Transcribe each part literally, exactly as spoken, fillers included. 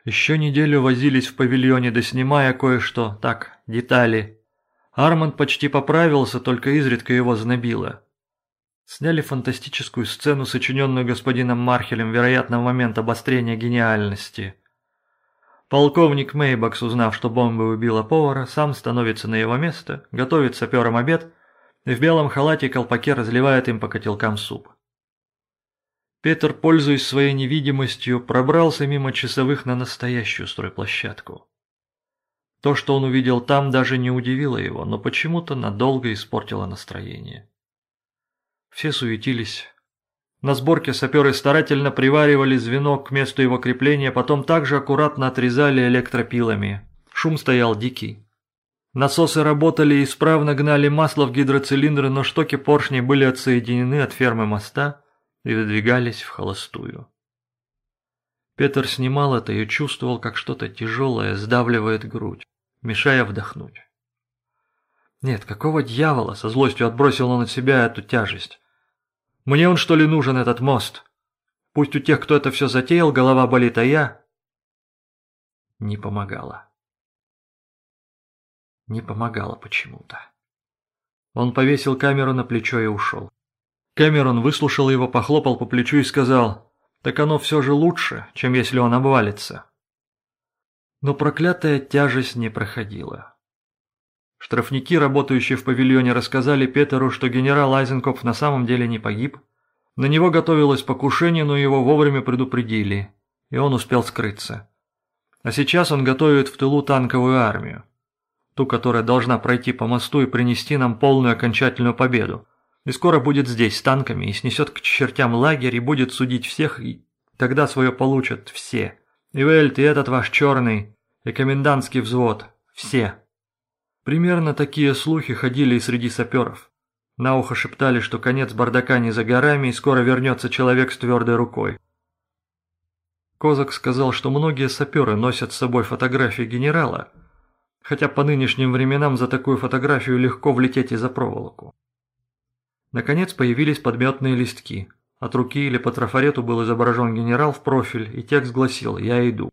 Еще неделю возились в павильоне, доснимая кое-что, так, детали. Арманд почти поправился, только изредка его знобило. Сняли фантастическую сцену, сочиненную господином Мархелем, вероятно, в момент обострения гениальности. Полковник Мейбокс, узнав, что бомба убила повара, сам становится на его место, готовит саперам обед и в белом халате и колпаке разливает им по котелкам суп. Петер, пользуясь своей невидимостью, пробрался мимо часовых на настоящую стройплощадку. То, что он увидел там, даже не удивило его, но почему-то надолго испортило настроение. Все суетились. На сборке саперы старательно приваривали звено к месту его крепления, потом также аккуратно отрезали электропилами. Шум стоял дикий. Насосы работали и исправно гнали масло в гидроцилиндры, но штоки поршней были отсоединены от фермы моста и выдвигались в холостую. Петер снимал это и чувствовал, как что-то тяжелое сдавливает грудь, мешая вдохнуть. Нет, какого дьявола, со злостью отбросил он от себя эту тяжесть. Мне он, что ли, нужен, этот мост? Пусть у тех, кто это все затеял, голова болит, а я... Не помогало. Не помогало почему-то. Он повесил камеру на плечо и ушел. Кэмерон выслушал его, похлопал по плечу и сказал, так оно все же лучше, чем если он обвалится. Но проклятая тяжесть не проходила. Штрафники, работающие в павильоне, рассказали Петеру, что генерал Айзенкопф на самом деле не погиб. На него готовилось покушение, но его вовремя предупредили, и он успел скрыться. А сейчас он готовит в тылу танковую армию, ту, которая должна пройти по мосту и принести нам полную окончательную победу. И скоро будет здесь с танками, и снесет к чертям лагерь, и будет судить всех, и тогда свое получат все. И Вельт, и этот ваш черный, и комендантский взвод, все. Примерно такие слухи ходили и среди саперов. На ухо шептали, что конец бардака не за горами, и скоро вернется человек с твердой рукой. Козак сказал, что многие саперы носят с собой фотографии генерала, хотя по нынешним временам за такую фотографию легко влететь и за проволоку. Наконец появились подметные листки. От руки или по трафарету был изображен генерал в профиль, и текст гласил «Я иду».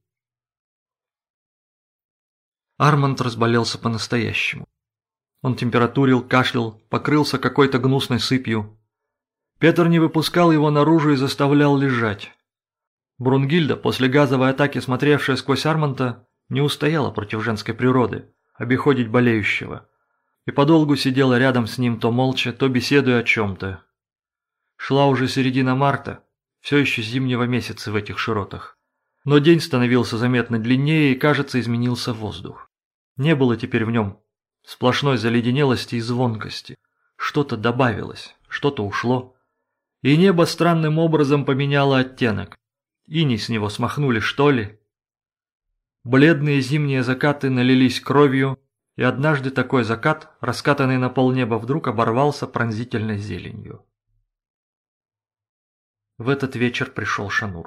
Арманд разболелся по-настоящему. Он температурил, кашлял, покрылся какой-то гнусной сыпью. Петер не выпускал его наружу и заставлял лежать. Брунгильда, после газовой атаки, смотревшая сквозь Арманда, не устояла против женской природы, обиходить болеющего, и подолгу сидела рядом с ним то молча, то беседуя о чем-то. Шла уже середина марта, все еще зимнего месяца в этих широтах. Но день становился заметно длиннее, и, кажется, изменился воздух. Не было теперь в нем сплошной заледенелости и звонкости. Что-то добавилось, что-то ушло. И небо странным образом поменяло оттенок. Иней с него смахнули, что ли? Бледные зимние закаты налились кровью, и однажды такой закат, раскатанный на полнеба, вдруг оборвался пронзительной зеленью. В этот вечер пришел Шанур.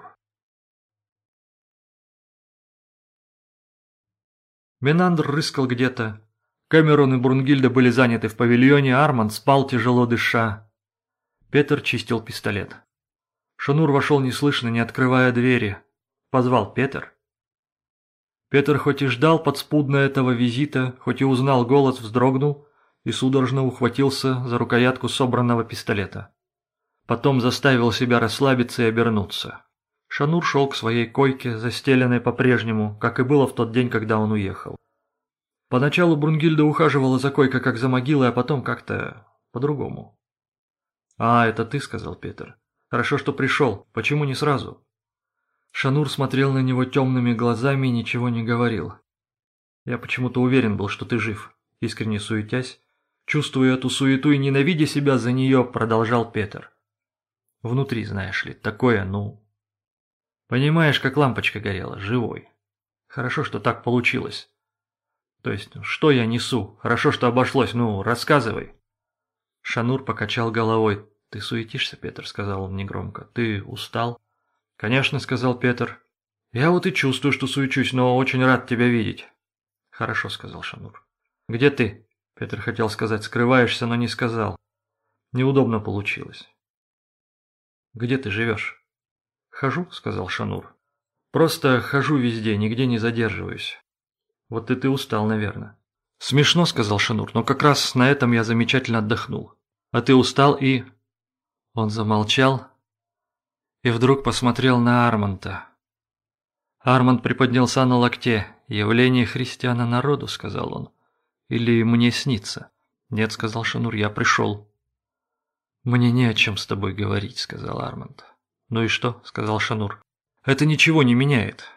Менандр рыскал где-то. Кэмерон и Брунгильда были заняты в павильоне, Арманд спал, тяжело дыша. Петер чистил пистолет. Шанур вошел неслышно, не открывая двери. Позвал Петер. Петер хоть и ждал подспудно этого визита, хоть и узнал голос, вздрогнул и судорожно ухватился за рукоятку собранного пистолета. Потом заставил себя расслабиться и обернуться. Шанур шел к своей койке, застеленной по-прежнему, как и было в тот день, когда он уехал. Поначалу Брунгильда ухаживала за койкой, как за могилой, а потом как-то по-другому. «А, это ты», — сказал Петер. «Хорошо, что пришел. Почему не сразу?» Шанур смотрел на него темными глазами и ничего не говорил. «Я почему-то уверен был, что ты жив», — искренне суетясь. Чувствуя эту суету и ненавидя себя за нее, продолжал Петер. «Внутри, знаешь ли, такое, ну... Понимаешь, как лампочка горела, живой. Хорошо, что так получилось. То есть, что я несу? Хорошо, что обошлось, ну, рассказывай». Шанур покачал головой. «Ты суетишься, Петер», — сказал он негромко. «Ты устал?» «Конечно», — сказал Петер. «Я вот и чувствую, что суечусь, но очень рад тебя видеть». «Хорошо», — сказал Шанур. «Где ты?» — Петер хотел сказать «скрываешься», но не сказал. Неудобно получилось. «Где ты живешь?» «Хожу», — сказал Шанур. Просто хожу везде, нигде не задерживаюсь. Вот и ты устал, наверное. Смешно, сказал Шанур, но как раз на этом я замечательно отдохнул. А ты устал и... Он замолчал и вдруг посмотрел на Арманта. Арманд приподнялся на локте. «Явление христиана народу», — сказал он. «Или мне снится?» «Нет», — сказал Шанур, — «я пришел». «Мне не о чем с тобой говорить», — сказал Арманд. «Ну и что?» — сказал Шанур. «Это ничего не меняет.